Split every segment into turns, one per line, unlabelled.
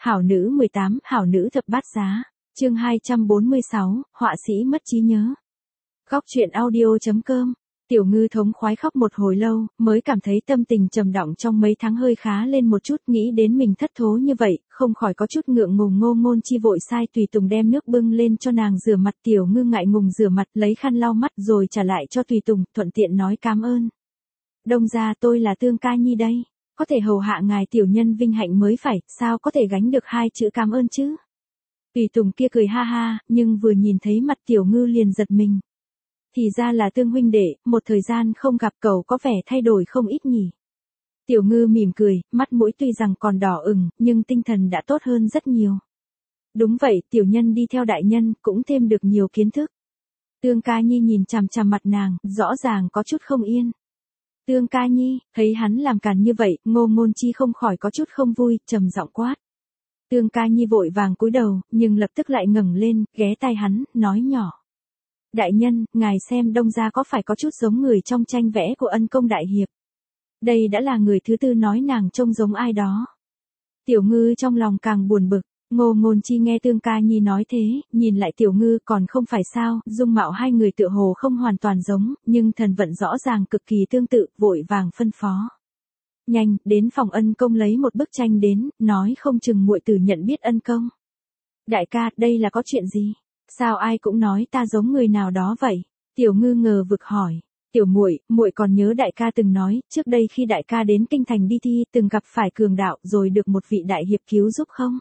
Hảo nữ 18, hảo nữ thập bát giá. Chương 246, họa sĩ mất trí nhớ. Góc truyện audio.com. Tiểu Ngư thống khoái khóc một hồi lâu, mới cảm thấy tâm tình trầm động trong mấy tháng hơi khá lên một chút, nghĩ đến mình thất thố như vậy, không khỏi có chút ngượng ngùng. Ngô Ngôn Chi vội sai tùy tùng đem nước bưng lên cho nàng rửa mặt. Tiểu Ngư ngại ngùng rửa mặt, lấy khăn lau mắt rồi trả lại cho tùy tùng, thuận tiện nói cảm ơn. Đông gia, tôi là Tương Ca Nhi đây, có thể hầu hạ ngài tiểu nhân vinh hạnh mới phải, sao có thể gánh được hai chữ cảm ơn chứ. Tùy tùng kia cười ha ha, nhưng vừa nhìn thấy mặt Tiểu Ngư liền giật mình. Thì ra là Tương huynh đệ, một thời gian không gặp cậu có vẻ thay đổi không ít nhỉ. Tiểu Ngư mỉm cười, mắt mũi tuy rằng còn đỏ ửng, nhưng tinh thần đã tốt hơn rất nhiều. Đúng vậy, tiểu nhân đi theo đại nhân, cũng thêm được nhiều kiến thức. Tương Ca Nhi nhìn chằm chằm mặt nàng, rõ ràng có chút không yên. Tương Ca Nhi, thấy hắn làm càn như vậy, Ngô Ngôn Chi không khỏi có chút không vui, trầm giọng quát. Tương Ca Nhi vội vàng cúi đầu, nhưng lập tức lại ngẩng lên, ghé tai hắn, nói nhỏ. Đại nhân, ngài xem Đông gia có phải có chút giống người trong tranh vẽ của Ân Công đại hiệp. Đây đã là người thứ tư nói nàng trông giống ai đó. Tiểu Ngư trong lòng càng buồn bực. Ngô Ngôn Chi nghe Tương Ca Nhi nói thế, nhìn lại Tiểu Ngư còn không phải sao, dung mạo hai người tựa hồ không hoàn toàn giống, nhưng thần vận rõ ràng cực kỳ tương tự, vội vàng phân phó. Nhanh, đến phòng Ân Công lấy một bức tranh đến, nói không chừng muội tử nhận biết Ân Công. Đại ca, đây là có chuyện gì? Sao ai cũng nói ta giống người nào đó vậy? Tiểu Ngư ngờ vực hỏi. Tiểu muội, muội còn nhớ đại ca từng nói, trước đây khi đại ca đến kinh thành đi thi, từng gặp phải cường đạo rồi được một vị đại hiệp cứu giúp không?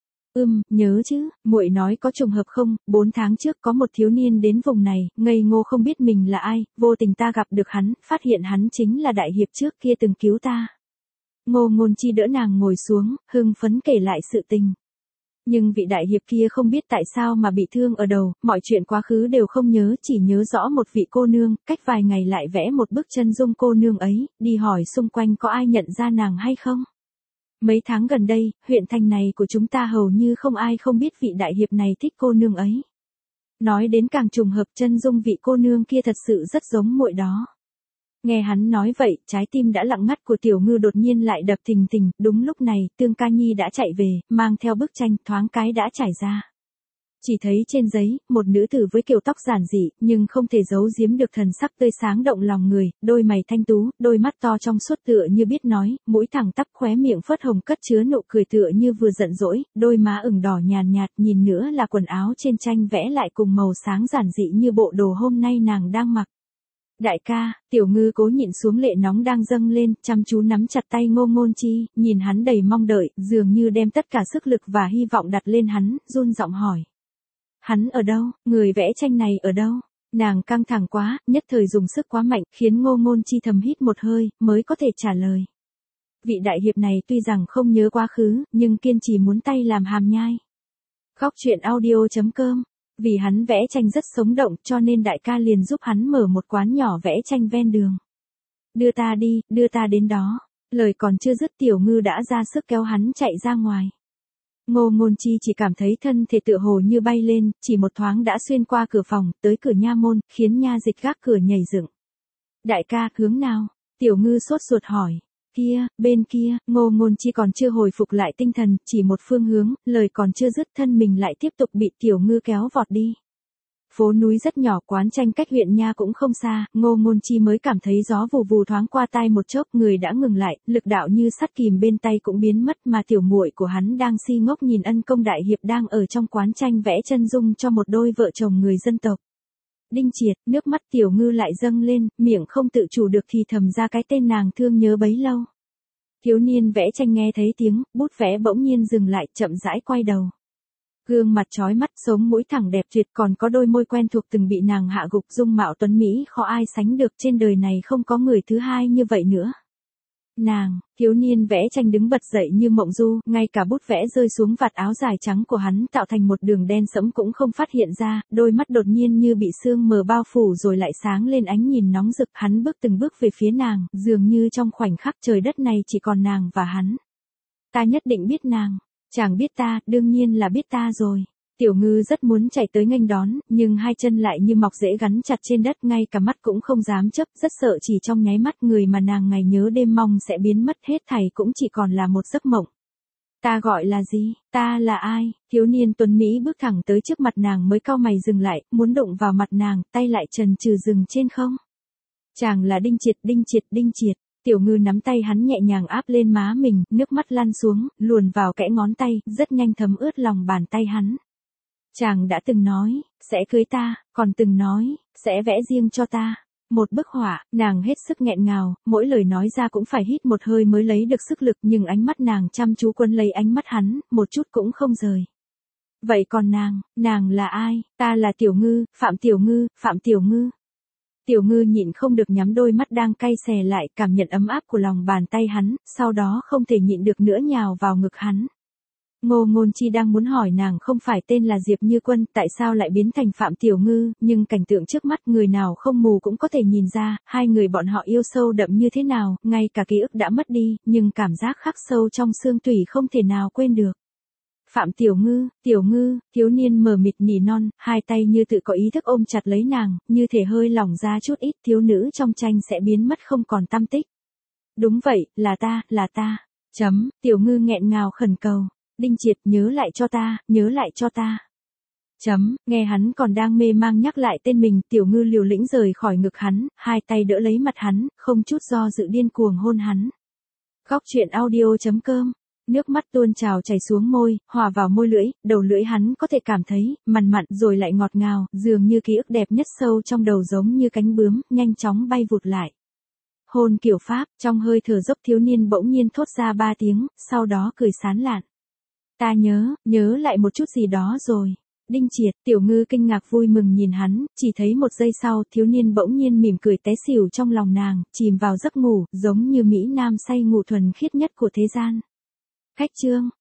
Nhớ chứ, muội nói có trùng hợp không? 4 tháng trước có một thiếu niên đến vùng này, ngây ngô không biết mình là ai, vô tình ta gặp được hắn, phát hiện hắn chính là đại hiệp trước kia từng cứu ta. Ngô Ngôn Chi đỡ nàng ngồi xuống, hưng phấn kể lại sự tình. Nhưng vị đại hiệp kia không biết tại sao mà bị thương ở đầu, mọi chuyện quá khứ đều không nhớ, chỉ nhớ rõ một vị cô nương, cách vài ngày lại vẽ một bức chân dung cô nương ấy, đi hỏi xung quanh có ai nhận ra nàng hay không. Mấy tháng gần đây, huyện thành này của chúng ta hầu như không ai không biết vị đại hiệp này thích cô nương ấy. Nói đến càng trùng hợp, chân dung vị cô nương kia thật sự rất giống muội đó. Nghe hắn nói vậy, trái tim đã lặng ngắt của Tiểu Ngư đột nhiên lại đập thình thình, đúng lúc này, Tương Ca Nhi đã chạy về, mang theo bức tranh, thoáng cái đã trải ra. Chỉ thấy trên giấy, một nữ tử với kiểu tóc giản dị, nhưng không thể giấu giếm được thần sắc tươi sáng động lòng người, đôi mày thanh tú, đôi mắt to trong suốt tựa như biết nói, mũi thẳng tắp, khóe miệng phớt hồng cất chứa nụ cười tựa như vừa giận dỗi, đôi má ửng đỏ nhàn nhạt, nhìn nữa là quần áo trên tranh vẽ lại cùng màu sáng giản dị như bộ đồ hôm nay nàng đang mặc. Đại ca, Tiểu Ngư cố nhịn xuống lệ nóng đang dâng lên, chăm chú nắm chặt tay Ngô Ngôn Chi, nhìn hắn đầy mong đợi, dường như đem tất cả sức lực và hy vọng đặt lên hắn, run giọng hỏi. Hắn ở đâu, người vẽ tranh này ở đâu? Nàng căng thẳng quá, nhất thời dùng sức quá mạnh, khiến Ngô Ngôn Chi thầm hít một hơi, mới có thể trả lời. Vị đại hiệp này tuy rằng không nhớ quá khứ, nhưng kiên trì muốn tay làm hàm nhai. Góc truyện audio.com. Vì hắn vẽ tranh rất sống động cho nên đại ca liền giúp hắn mở một quán nhỏ vẽ tranh ven đường. Đưa ta đi, đưa ta đến đó. Lời còn chưa dứt Tiểu Ngư đã ra sức kéo hắn chạy ra ngoài. Ngô Ngôn Chi chỉ cảm thấy thân thể tựa hồ như bay lên, chỉ một thoáng đã xuyên qua cửa phòng, tới cửa nha môn, khiến nha dịch gác cửa nhảy dựng. Đại ca, hướng nào? Tiểu Ngư sốt ruột hỏi. Kia, bên kia, Ngô Ngôn Chi còn chưa hồi phục lại tinh thần, chỉ một phương hướng, lời còn chưa dứt thân mình lại tiếp tục bị Tiểu Ngư kéo vọt đi. Phố núi rất nhỏ, quán tranh cách huyện nha cũng không xa, Ngô Ngôn Chi mới cảm thấy gió vù vù thoáng qua tai một chốc, người đã ngừng lại, lực đạo như sắt kìm bên tay cũng biến mất mà tiểu muội của hắn đang si ngốc nhìn Ân Công đại hiệp đang ở trong quán tranh vẽ chân dung cho một đôi vợ chồng người dân tộc. Đinh Triệt, nước mắt Tiểu Ngư lại dâng lên, miệng không tự chủ được thì thầm ra cái tên nàng thương nhớ bấy lâu. Thiếu niên vẽ tranh nghe thấy tiếng, bút vẽ bỗng nhiên dừng lại, chậm rãi quay đầu. Gương mặt chói mắt, sống mũi thẳng đẹp tuyệt, còn có đôi môi quen thuộc từng bị nàng hạ gục, dung mạo tuấn mỹ khó ai sánh được, trên đời này không có người thứ hai như vậy nữa. Nàng, thiếu niên vẽ tranh đứng bật dậy như mộng du, ngay cả bút vẽ rơi xuống vạt áo dài trắng của hắn tạo thành một đường đen sẫm cũng không phát hiện ra, đôi mắt đột nhiên như bị sương mờ bao phủ rồi lại sáng lên ánh nhìn nóng rực, hắn bước từng bước về phía nàng, dường như trong khoảnh khắc trời đất này chỉ còn nàng và hắn. Ta nhất định biết nàng. Chàng biết ta, đương nhiên là biết ta rồi. Tiểu Ngư rất muốn chạy tới nghênh đón, nhưng hai chân lại như mọc rễ gắn chặt trên đất, ngay cả mắt cũng không dám chớp, rất sợ chỉ trong nháy mắt người mà nàng ngày nhớ đêm mong sẽ biến mất, hết thảy cũng chỉ còn là một giấc mộng. Ta gọi là gì, ta là ai? Thiếu niên tuấn Mỹ bước thẳng tới trước mặt nàng mới cau mày dừng lại, muốn đụng vào mặt nàng, tay lại chần chừ dừng trên không. Chàng là Đinh Triệt, Đinh Triệt, Đinh Triệt. Tiểu Ngư nắm tay hắn nhẹ nhàng áp lên má mình, nước mắt lăn xuống, luồn vào kẽ ngón tay, rất nhanh thấm ướt lòng bàn tay hắn. Chàng đã từng nói, sẽ cưới ta, còn từng nói, sẽ vẽ riêng cho ta. Một bức họa, nàng hết sức nghẹn ngào, mỗi lời nói ra cũng phải hít một hơi mới lấy được sức lực, nhưng ánh mắt nàng chăm chú quấn lấy ánh mắt hắn, một chút cũng không rời. Vậy còn nàng là ai? Ta là Tiểu Ngư, Phạm Tiểu Ngư, Phạm Tiểu Ngư. Tiểu Ngư nhịn không được nhắm đôi mắt đang cay xè lại, cảm nhận ấm áp của lòng bàn tay hắn, sau đó không thể nhịn được nữa nhào vào ngực hắn. Ngô Ngôn Chi đang muốn hỏi nàng không phải tên là Diệp Như Quân, tại sao lại biến thành Phạm Tiểu Ngư, nhưng cảnh tượng trước mắt người nào không mù cũng có thể nhìn ra, hai người bọn họ yêu sâu đậm như thế nào, ngay cả ký ức đã mất đi, nhưng cảm giác khắc sâu trong xương tủy không thể nào quên được. Phạm Tiểu Ngư, thiếu niên mờ mịt nỉ non, hai tay như tự có ý thức ôm chặt lấy nàng, như thể hơi lỏng ra chút ít, thiếu nữ trong tranh sẽ biến mất không còn tăm tích. Đúng vậy, là ta. Tiểu Ngư nghẹn ngào khẩn cầu. Đinh Triệt, nhớ lại cho ta. Nghe hắn còn đang mê mang nhắc lại tên mình, Tiểu Ngư liều lĩnh rời khỏi ngực hắn, hai tay đỡ lấy mặt hắn, không chút do dự điên cuồng hôn hắn. Góc truyện audio.com. Nước mắt tuôn trào chảy xuống môi, hòa vào môi lưỡi, đầu lưỡi hắn có thể cảm thấy, mặn mặn rồi lại ngọt ngào, dường như ký ức đẹp nhất sâu trong đầu giống như cánh bướm, nhanh chóng bay vụt lại. Hôn kiểu Pháp, trong hơi thở dốc thiếu niên bỗng nhiên thốt ra 3 tiếng, sau đó cười sán lạn. Ta nhớ lại một chút gì đó rồi. Đinh Triệt, Tiểu Ngư kinh ngạc vui mừng nhìn hắn, chỉ thấy một giây sau, thiếu niên bỗng nhiên mỉm cười té xỉu trong lòng nàng, chìm vào giấc ngủ, giống như mỹ nam say ngủ thuần khiết nhất của thế gian. Cách chương